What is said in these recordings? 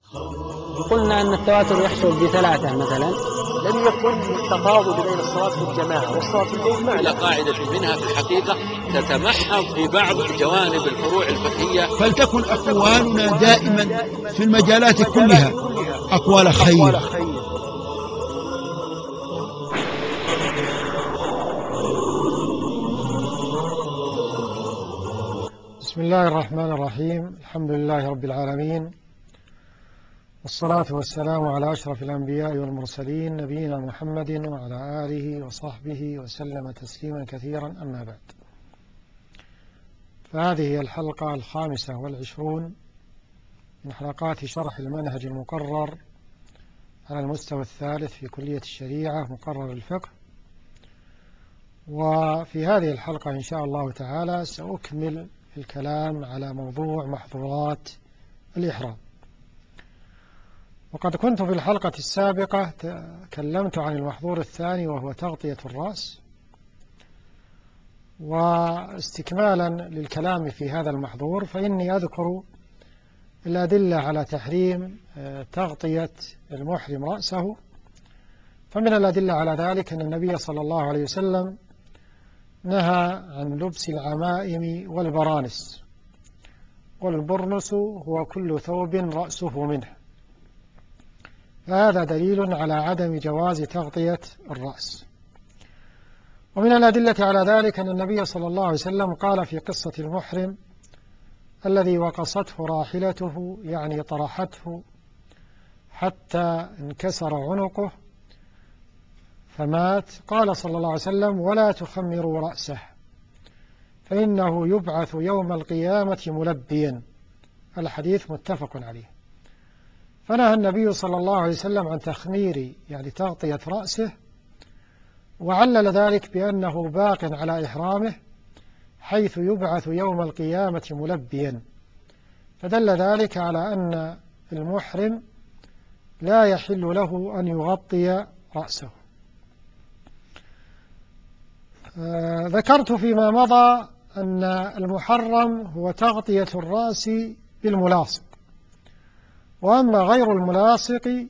قلنا أن التواتر يحصل بثلاثة مثلا. لم يكن التفاضل بين الصلاة في الجماعة والصلاة في البيت على قاعدة منها في الحقيقة تتمحض في بعض جوانب الفروع الفقهية. فلتكن أقوالنا دائما في المجالات كلها أقوال خير. بسم الله الرحمن الرحيم. الحمد لله رب العالمين، والصلاة والسلام على أشرف الأنبياء والمرسلين نبينا محمد وعلى آله وصحبه وسلم تسليما كثيرا، أما بعد. فهذه هي الحلقة 25 من حلقات شرح المنهج المقرر على المستوى الثالث في كلية الشريعة مقرر الفقه. وفي هذه الحلقة إن شاء الله تعالى سأكمل الكلام على موضوع محظورات الإحرام. وقد كنت في الحلقة السابقة تكلمت عن المحظور الثاني وهو تغطية الرأس، واستكمالا للكلام في هذا المحظور فإني أذكر الأدلة على تحريم تغطية المحرم رأسه. فمن الأدلة على ذلك أن النبي صلى الله عليه وسلم نهى عن لبس العمائم والبرانس، والبرنس هو كل ثوب رأسه منه، فهذا دليل على عدم جواز تغطية الرأس. ومن الأدلة على ذلك أن النبي صلى الله عليه وسلم قال في قصة المحرم الذي وقصته راحلته، يعني طرحته حتى انكسر عنقه فمات، قال صلى الله عليه وسلم: ولا تخمروا رأسه فإنه يبعث يوم القيامة ملبيا. الحديث متفق عليه. فنهى النبي صلى الله عليه وسلم عن تخمير يعني تغطية رأسه، وعلل ذلك بأنه باق على إحرامه حيث يبعث يوم القيامة ملبيا، فدل ذلك على أن المحرم لا يحل له أن يغطي رأسه. ذكرت فيما مضى أن المحرم هو تغطية الرأس بالملاصق، وأما غير الملاصق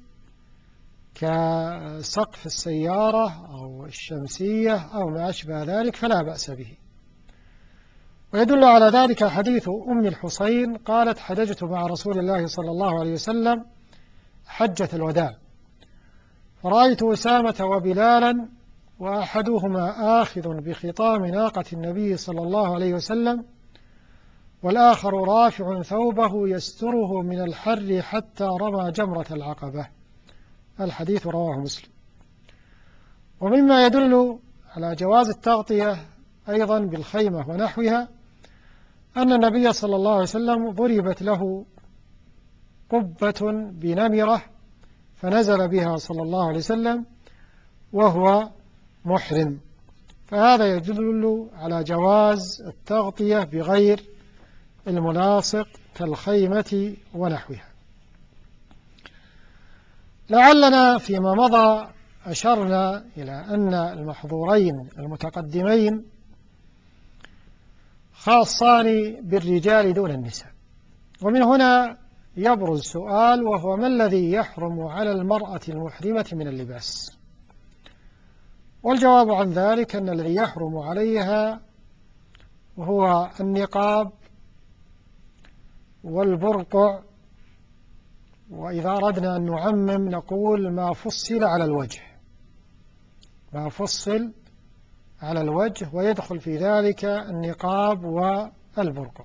كسقف السيارة أو الشمسية أو ما أشبه ذلك فلا بأس به. ويدل على ذلك حديث أم الحصين قالت: حججت مع رسول الله صلى الله عليه وسلم حجة الوداع، فرأيت أسامة وبلالا وأحدهما آخذ بخطام ناقة النبي صلى الله عليه وسلم، والآخر رافع ثوبه يستره من الحر حتى رمى جمرة العقبة. الحديث رواه مسلم. ومما يدل على جواز التغطية أيضا بالخيمة ونحوها أن النبي صلى الله عليه وسلم ضربت له قبة بنمرة فنزل بها صلى الله عليه وسلم وهو محرم، فهذا يدل على جواز التغطية بغير الملاصق كالخيمة ونحوها. لعلنا فيما مضى أشرنا إلى أن المحظورين المتقدمين خاصان بالرجال دون النساء، ومن هنا يبرز سؤال، وهو: ما الذي يحرم على المرأة المحرمة من اللباس؟ والجواب عن ذلك أن الذي يحرم عليها هو النقاب والبرقع، وإذا أردنا أن نعمم نقول ما فصل على الوجه، ما فصل على الوجه، ويدخل في ذلك النقاب والبرقع.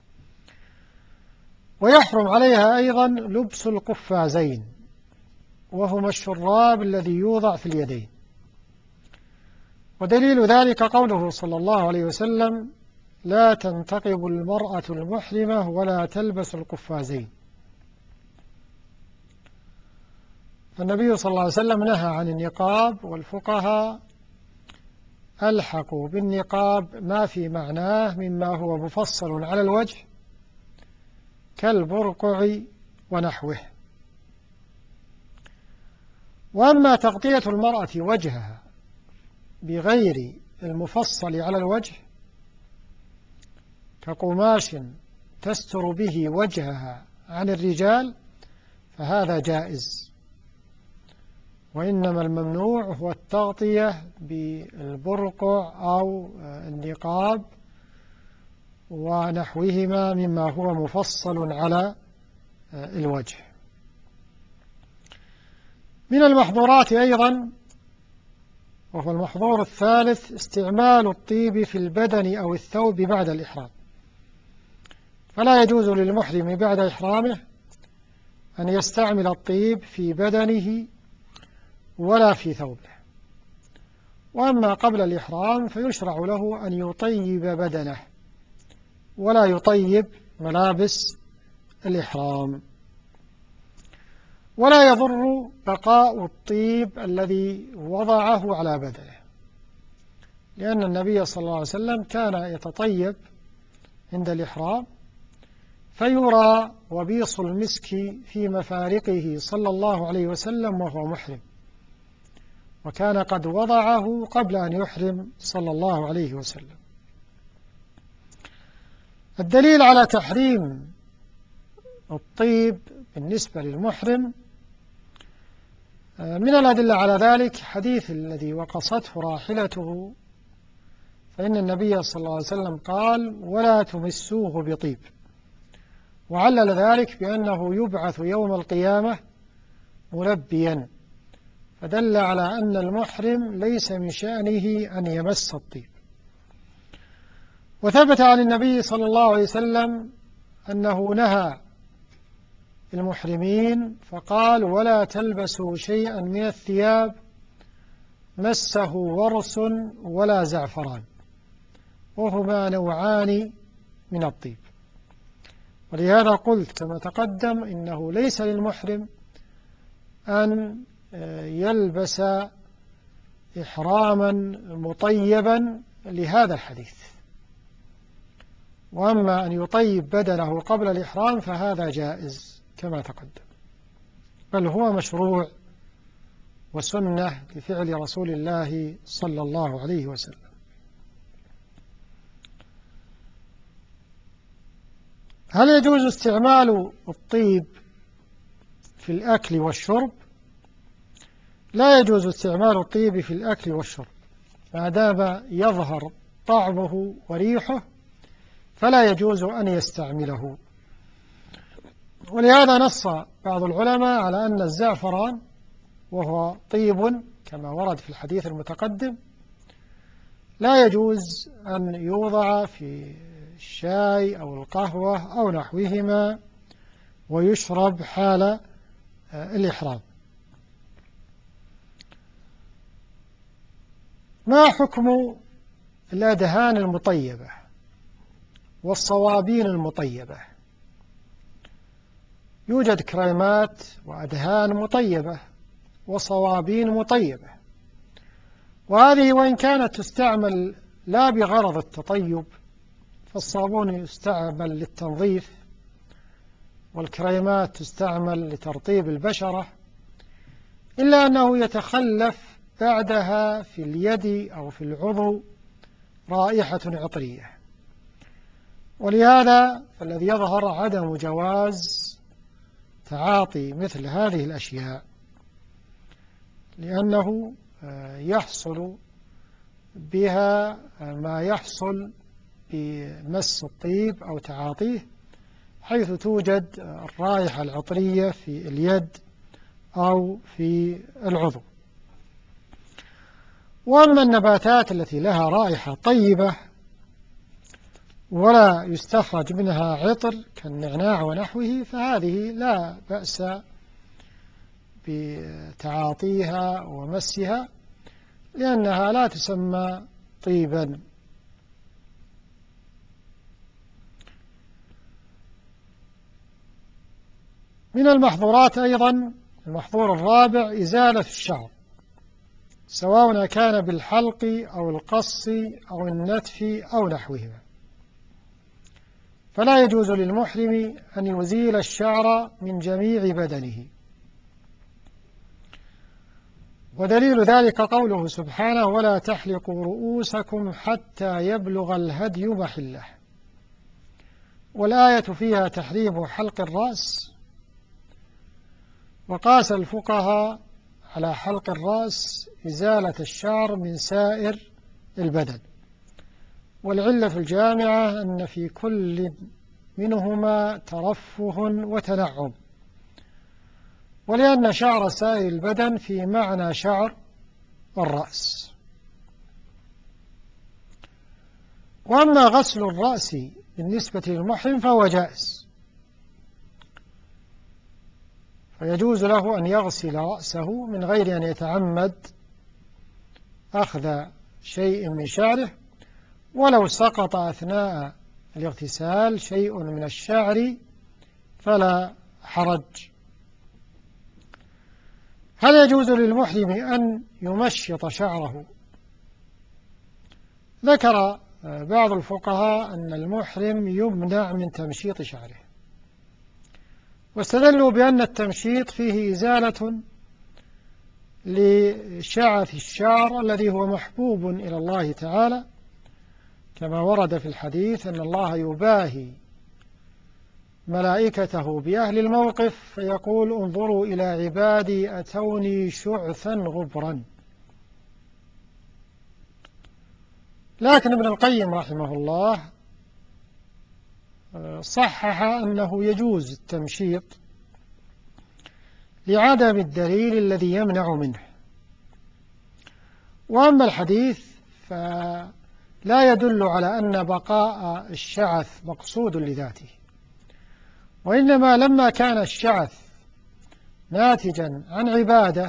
ويحرم عليها أيضا لبس القفازين، وهما الشراب الذي يوضع في اليدين، ودليل ذلك قوله صلى الله عليه وسلم: لا تنتقب المرأة المحرمة ولا تلبس القفازين. النبي صلى الله عليه وسلم نهى عن النقاب، والفقهاء ألحقوا بالنقاب ما في معناه مما هو مفصل على الوجه كالبرقع ونحوه. وأما تغطية المرأة وجهها بغير المفصل على الوجه كقماش تستر به وجهها عن الرجال، فهذا جائز. وإنما الممنوع هو التغطية بالبرقع أو النقاب ونحوهما مما هو مفصل على الوجه. من المحظورات أيضا، وهو المحظور الثالث، استعمال الطيب في البدن أو الثوب بعد الإحرام. فلا يجوز للمحرم بعد إحرامه أن يستعمل الطيب في بدنه ولا في ثوبه. وأما قبل الإحرام فيشرع له أن يطيب بدنه ولا يطيب ملابس الإحرام. ولا يضر بقاء الطيب الذي وضعه على بدنه، لأن النبي صلى الله عليه وسلم كان يتطيب عند الإحرام فيرى وبيص المسك في مفارقه صلى الله عليه وسلم وهو محرم، وكان قد وضعه قبل أن يحرم صلى الله عليه وسلم. الدليل على تحريم الطيب بالنسبة للمحرم، من الأدلة على ذلك حديث الذي وقصته راحلته، فإن النبي صلى الله عليه وسلم قال: ولا تمسوه بطيب، وعلل ذلك بأنه يبعث يوم القيامة ملبيا، فدل على أن المحرم ليس من شأنه أن يمس الطيب. وثبت عن النبي صلى الله عليه وسلم أنه نهى المحرمين فقال: ولا تلبسوا شيئا من الثياب مسه ورس ولا زعفران، وهما نوعان من الطيب. ولهذا قلت كما تقدم إنه ليس للمحرم أن يلبس إحراما مطيبا لهذا الحديث. وأما أن يطيب بدنه قبل الإحرام فهذا جائز كما تقدم، بل هو مشروع وسنة لفعل رسول الله صلى الله عليه وسلم. هل يجوز استعمال الطيب في الأكل والشرب؟ لا يجوز استعمال الطيب في الأكل والشرب ما دام يظهر طعمه وريحه، فلا يجوز أن يستعمله. ولهذا نص بعض العلماء على أن الزعفران، وهو طيب كما ورد في الحديث المتقدم، لا يجوز أن يوضع في الشاي أو القهوة أو نحوهما ويشرب حال الإحرام. ما حكم الأدهان المطيبة والصوابين المطيبة؟ يوجد كريمات وأدهان مطيبة وصوابين مطيبة، وهذه وإن كانت تستعمل لا بغرض التطيب، فالصابون يستعمل للتنظيف والكريمات تستعمل لترطيب البشرة، إلا أنه يتخلف بعدها في اليد أو في العضو رائحة عطرية. ولهذا فالذي يظهر عدم جواز تعاطي مثل هذه الأشياء، لأنه يحصل بها ما يحصل بمس الطيب أو تعاطيه، حيث توجد الرائحة العطرية في اليد أو في العضو. وأما النباتات التي لها رائحة طيبة ولا يستخرج منها عطر كالنعناع ونحوه، فهذه لا بأس بتعاطيها ومسها، لأنها لا تسمى طيبا. من المحظورات أيضا المحظور الرابع إزالة الشعر، سواء كان بالحلق أو القص أو النتف أو نحوهما، فلا يجوز للمحرم أن يزيل الشعر من جميع بدنه. ودليل ذلك قوله سبحانه: ولا تحلقوا رؤوسكم حتى يبلغ الهدي محله. والآية فيها تحريم حلق الرأس، وقاس الفقهاء على حلق الرأس إزالة الشعر من سائر البدن، والعلة الجامعة أن في كل منهما ترفه وتنعم، ولأن شعر سائر البدن في معنى شعر الرأس. وأما غسل الرأس بالنسبة للمحرم فهو جائز، فيجوز له أن يغسل رأسه من غير أن يتعمد أخذ شيء من شعره، ولو سقط أثناء الاغتسال شيء من الشعر فلا حرج. هل يجوز للمحرم أن يمشط شعره؟ ذكر بعض الفقهاء أن المحرم يمنع من تمشيط شعره، واستدلوا بأن التمشيط فيه إزالة لشعث الشعر الذي هو محبوب إلى الله تعالى، كما ورد في الحديث أن الله يباهي ملائكته بأهل الموقف فيقول انظروا إلى عبادي أتوني شعثا غبرا. لكن ابن القيم رحمه الله صحح أنه يجوز التمشيط لعدم الدليل الذي يمنع منه. وأما الحديث فلا يدل على أن بقاء الشعث مقصود لذاته، وإنما لما كان الشعث ناتجا عن عبادة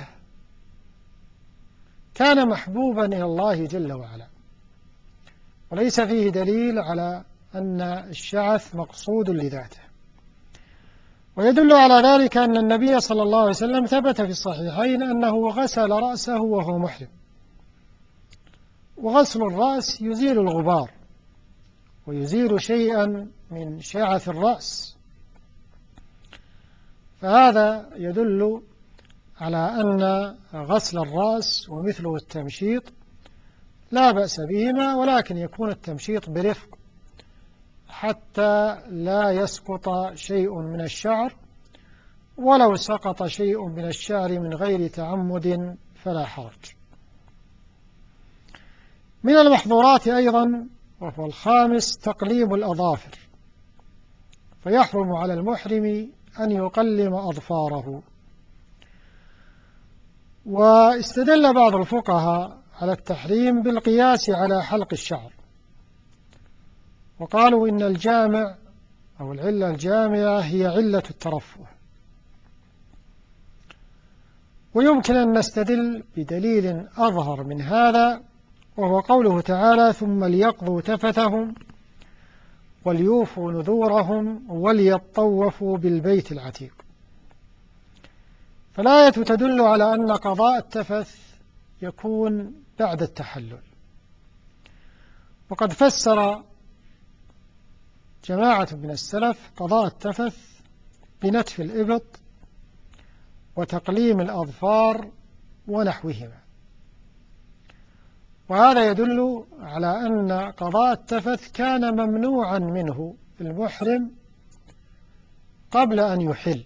كان محبوبا إلى الله جل وعلا، وليس فيه دليل على أن الشعث مقصود لذاته. ويدل على ذلك أن النبي صلى الله عليه وسلم ثبت في الصحيحين أنه غسل رأسه وهو محرم، وغسل الرأس يزيل الغبار ويزيل شيئا من شعث الرأس، فهذا يدل على أن غسل الرأس ومثله التمشيط لا بأس بهما، ولكن يكون التمشيط برفق حتى لا يسقط شيء من الشعر، ولو سقط شيء من الشعر من غير تعمد فلا حرج. من المحظورات أيضا وهو الخامس تقليم الأظافر، فيحرم على المحرم أن يقلم أظفاره. واستدل بعض الفقهاء على التحريم بالقياس على حلق الشعر، وقالوا إن الجامع أو العلة الجامعة هي علة الترفه. ويمكن أن نستدل بدليل أظهر من هذا، وهو قوله تعالى ثم ليقضوا تفثهم وليوفوا نذورهم وليطوفوا بالبيت العتيق. فالآية تدل على أن قضاء التفث يكون بعد التحلل، وقد فسر جماعة من السلف قضاء التفث بنتف الإبط وتقليم الأظفار ونحوهما، وهذا يدل على أن قضاء التفث كان ممنوعا منه المحرم قبل أن يحل.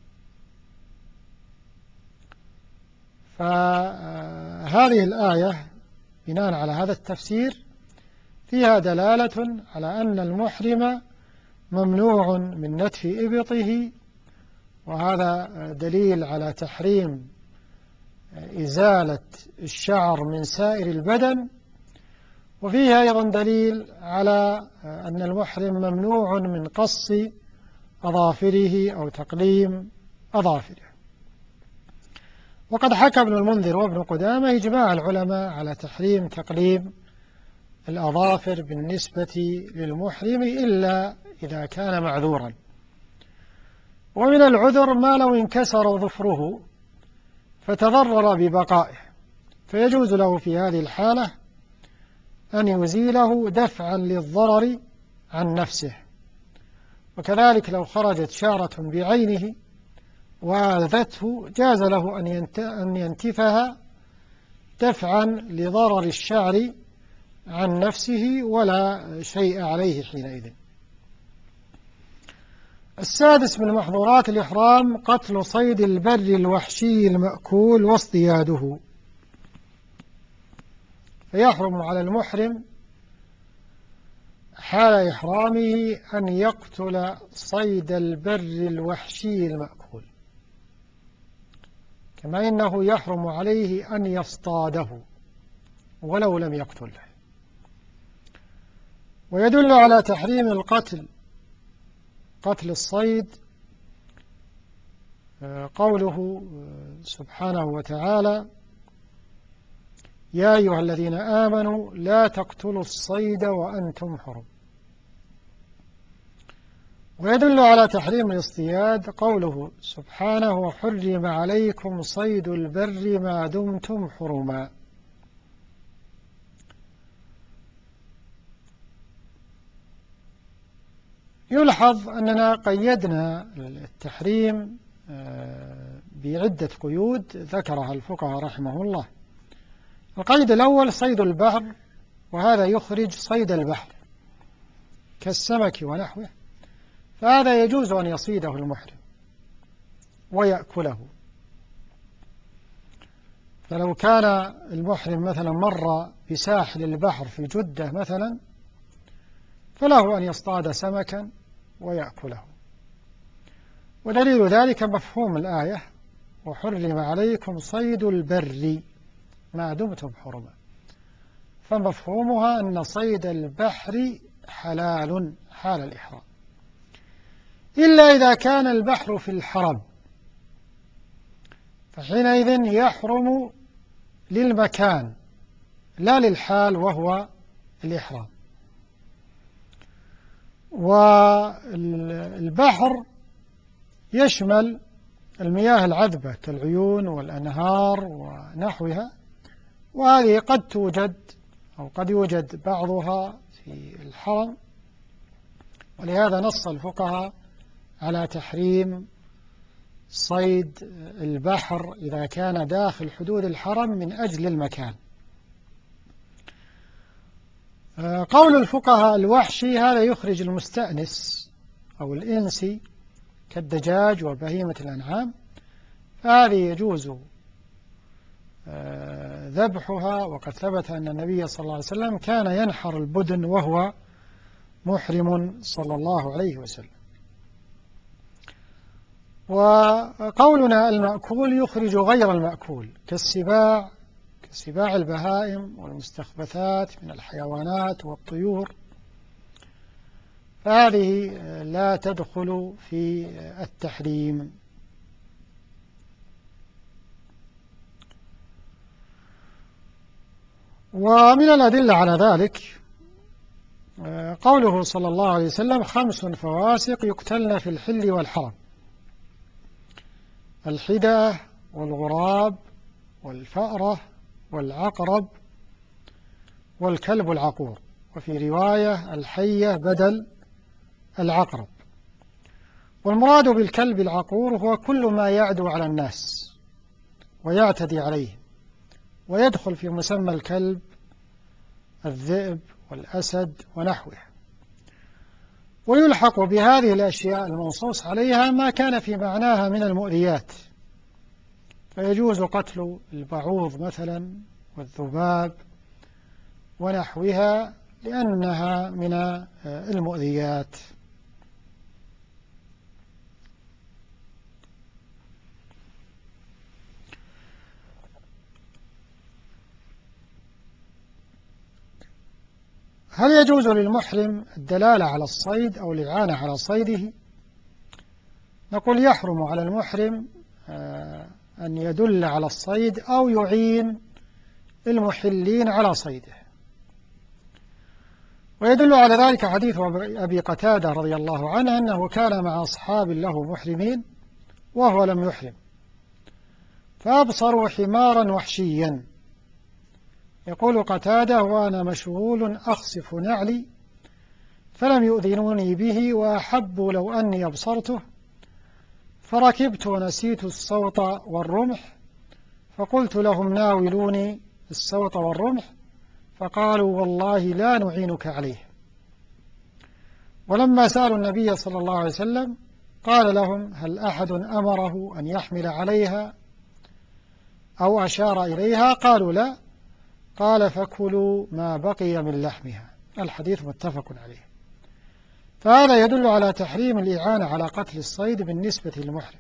فهذه الآية بناء على هذا التفسير فيها دلالة على أن المحرم ممنوع من نتف إبطه، وهذا دليل على تحريم إزالة الشعر من سائر البدن، وفيه أيضا دليل على أن المحرم ممنوع من قص أظافره أو تقليم أظافره. وقد حكى ابن المنذر وابن قدامة إجماع العلماء على تحريم تقليم الأظافر بالنسبة للمحرم إلا إذا كان معذورا. ومن العذر ما لو انكسر ظفره فتضرر ببقائه، فيجوز له في هذه الحالة أن يزيله دفعا للضرر عن نفسه. وكذلك لو خرجت شعرة بعينه وآذته جاز له أن ينتفها دفعا لضرر الشعر عن نفسه ولا شيء عليه حينئذ. السادس من محظورات الإحرام قتل صيد البر الوحشي المأكول واصطياده، فيحرم على المحرم حال إحرامه أن يقتل صيد البر الوحشي المأكول، كما إنه يحرم عليه أن يصطاده ولو لم يقتله. ويدل على تحريم قتل الصيد قوله سبحانه وتعالى: يا أيها الذين آمنوا لا تقتلوا الصيد وأنتم حرم. ويدل على تحريم الاصطياد قوله سبحانه: وحرم عليكم صيد البر ما دمتم حرما. يلحظ أننا قيدنا التحريم بعدة قيود ذكرها الفقهاء رحمه الله. القيد الأول صيد البحر، وهذا يخرج صيد البحر كالسمك ونحوه، فهذا يجوز أن يصيده المحرم ويأكله. فلو كان المحرم مثلا مر بساحل البحر في جدة مثلا، فله أن يصطاد سمكا ويأكله. ودليل ذلك مفهوم الآية: وحرم عليكم صيد البر ما دمتم حرما، فمفهومها أن صيد البحر حلال حال الإحرام، إلا إذا كان البحر في الحرم، فحينئذ يحرم للمكان لا للحال وهو الإحرام. والبحر يشمل المياه العذبة كالعيون والأنهار ونحوها، وهذه قد توجد أو قد يوجد بعضها في الحرم، ولهذا نص الفقهاء على تحريم صيد البحر إذا كان داخل حدود الحرم من أجل المكان. قول الفقهاء الوحشي هذا يخرج المستأنس أو الإنسي كالدجاج وبهيمة الأنعام، فهذه يجوز ذبحها، وقد ثبت أن النبي صلى الله عليه وسلم كان ينحر البدن وهو محرم صلى الله عليه وسلم. وقولنا المأكول يخرج غير المأكول كسباع البهائم والمستخبثات من الحيوانات والطيور، فهذه لا تدخل في التحريم. ومن الأدلة على ذلك قوله صلى الله عليه وسلم: 5 فواسق يقتلن في الحل والحرم: الحدة والغراب والفأرة والعقرب والكلب العقور، وفي رواية الحية بدل العقرب. والمراد بالكلب العقور هو كل ما يعدو على الناس ويعتدي عليهم، ويدخل في مسمى الكلب الذئب والأسد ونحوه. ويلحق بهذه الأشياء المنصوص عليها ما كان في معناها من المؤذيات، فيجوز قتل البعوض مثلا والذباب ونحوها لأنها من المؤذيات. هل يجوز للمحرم الدلالة على الصيد أو الإعانة على صيده؟ نقول يحرم على المحرم أن يدل على الصيد أو يعين المحلين على صيده. ويدل على ذلك حديث أبي قتادة رضي الله عنه أنه كان مع أصحاب له محرمين وهو لم يحرم، فأبصروا حمارا وحشيا، يقول قتادة: وأنا مشغول أخصف نعلي، فلم يؤذنوني به، وأحبوا لو أني أبصرته، فركبت ونسيت الصوت والرمح، فقلت لهم: ناولوني الصوت والرمح، فقالوا: والله لا نعينك عليه. ولما سألوا النبي صلى الله عليه وسلم قال لهم: هل أحد أمره أن يحمل عليها أو أشار إليها؟ قالوا: لا. قال: فكلوا ما بقي من لحمها. الحديث متفق عليه. فهذا يدل على تحريم الإعانة على قتل الصيد بالنسبة للمحرم،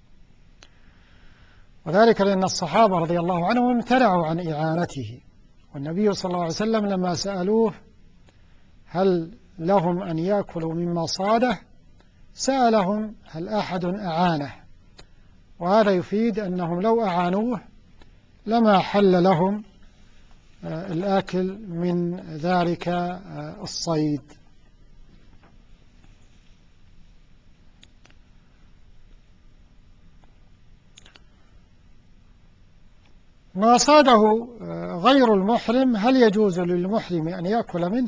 وذلك لأن الصحابة رضي الله عنهم امتنعوا عن إعانته، والنبي صلى الله عليه وسلم لما سألوه هل لهم أن يأكلوا مما صاده سألهم: هل أحد أعانه؟ وهذا يفيد أنهم لو أعانوه لما حل لهم الآكل من ذلك الصيد. ما صاده غير المحرم هل يجوز للمحرم أن يأكل منه؟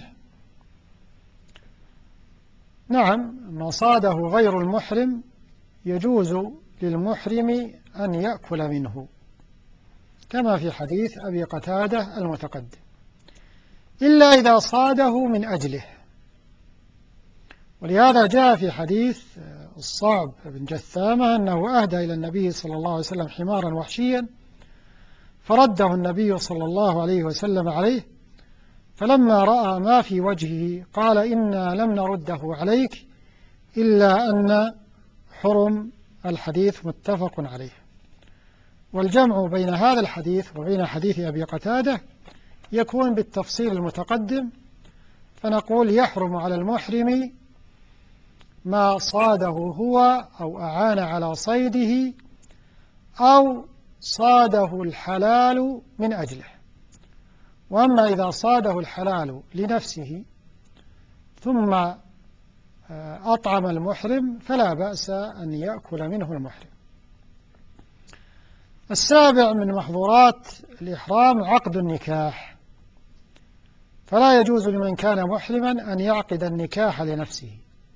نعم، ما صاده غير المحرم يجوز للمحرم أن يأكل منه، كما في حديث أبي قتادة المتقدم، إلا إذا صاده من أجله. ولهذا جاء في حديث الصعب بن جثامة أنه أهدى إلى النبي صلى الله عليه وسلم حمارا وحشيا فرده النبي صلى الله عليه وسلم عليه، فلما رأى ما في وجهه قال: إنا لم نرده عليك إلا أن حرم. الحديث متفق عليه. والجمع بين هذا الحديث وبين حديث أبي قتادة يكون بالتفصيل المتقدم، فنقول: يحرم على المحرم ما صاده هو أو أعان على صيده أو صاده الحلال من أجله. وأما إذا صاده الحلال لنفسه ثم أطعم المحرم فلا بأس أن يأكل منه المحرم. السابع من محظورات الإحرام عقد النكاح، فلا يجوز لمن كان محرما أن يعقد النكاح لنفسه،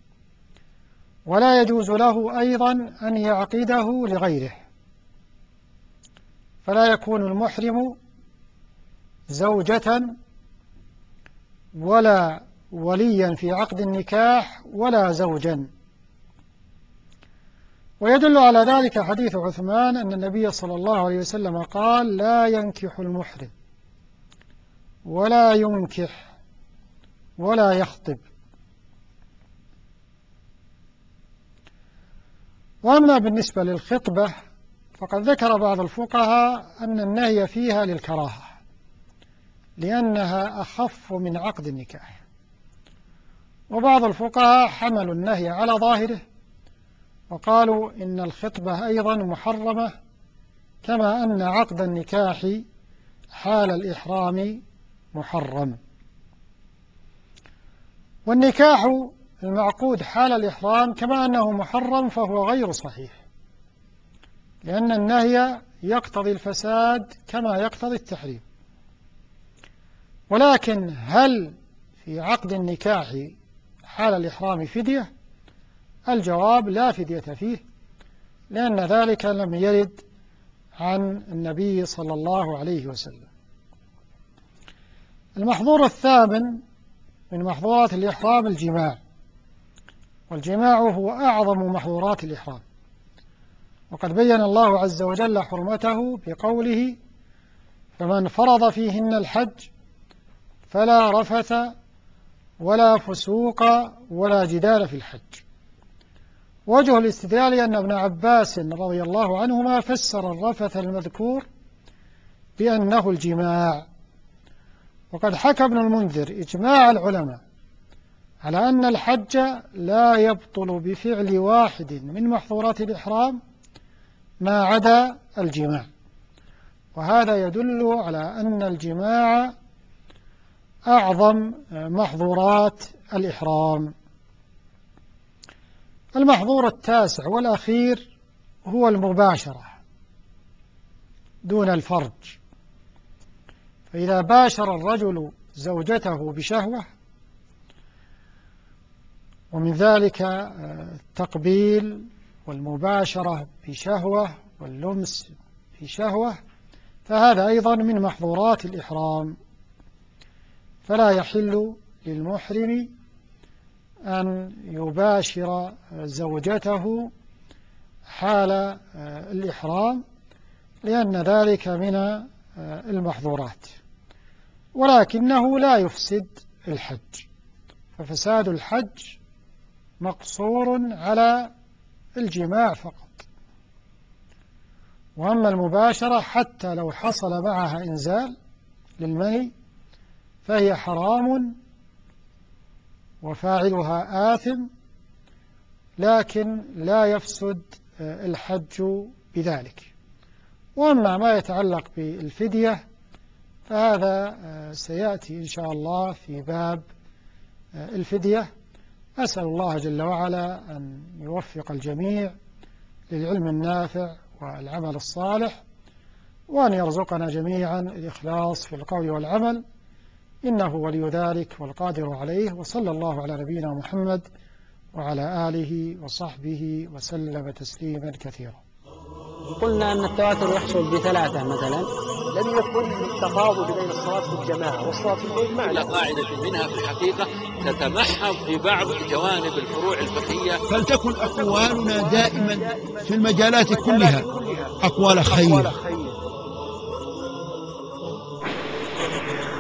ولا يجوز له أيضا أن يعقده لغيره، فلا يكون المحرم زوجة ولا وليا في عقد النكاح ولا زوجا. ويدل على ذلك حديث عثمان أن النبي صلى الله عليه وسلم قال: لا ينكح المحرم ولا ينكح ولا يخطب. وأما بالنسبة للخطبة فقد ذكر بعض الفقهاء أن النهي فيها للكراهة لأنها أخف من عقد النكاح، وبعض الفقهاء حملوا النهي على ظاهره وقالوا إن الخطبة أيضا محرمة كما أن عقد النكاح حال الإحرام محرم. والنكاح المعقود حال الإحرام كما أنه محرم فهو غير صحيح، لأن النهي يقتضي الفساد كما يقتضي التحريم. ولكن هل في عقد النكاح حال الإحرام فدية؟ الجواب: لا فدية فيه، لأن ذلك لم يرد عن النبي صلى الله عليه وسلم. المحظور الثامن من محظورات الإحرام الجماع، والجماع هو أعظم محظورات الإحرام، وقد بين الله عز وجل حرمته بقوله: فمن فرض فيهن الحج فلا رفث ولا فسوق ولا جدال في الحج. وجه الاستدلال أن ابن عباس رضي الله عنهما فسر الرفث المذكور بأنه الجماع. وقد حكى ابن المنذر إجماع العلماء على أن الحج لا يبطل بفعل واحد من محظورات الإحرام ما عدا الجماع، وهذا يدل على أن الجماع أعظم محظورات الإحرام. المحظور التاسع والأخير هو المباشرة دون الفرج، فإذا باشر الرجل زوجته بشهوة، ومن ذلك التقبيل والمباشرة بشهوة واللمس بشهوة، فهذا أيضا من محظورات الإحرام، فلا يحل للمحرم أن يباشر زوجته حال الإحرام، لأن ذلك من المحظورات، ولكنه لا يفسد الحج، ففساد الحج مقصور على الجماع فقط. وأما المباشرة حتى لو حصل معها إنزال للمني فهي حرام وفاعلها آثم، لكن لا يفسد الحج بذلك. وأما ما يتعلق بالفدية فهذا سيأتي إن شاء الله في باب الفدية. أسأل الله جل وعلا أن يوفق الجميع للعلم النافع والعمل الصالح، وأن يرزقنا جميعا الإخلاص في القول والعمل، إنه ولي ذلك والقادر عليه. وصلى الله على نبينا محمد وعلى آله وصحبه وسلم تسليما كثيرا. قلنا أن التواتر يحصل بثلاثة مثلا. لم يكن التفاضل بين الصلاة في الجماعة والصلاة في البيت على معنى. قاعدة منها في الحقيقة تتمحض في بعض جوانب الفروع الفقهية. فلتكن أقوالنا دائما في المجالات كلها أقوال خير.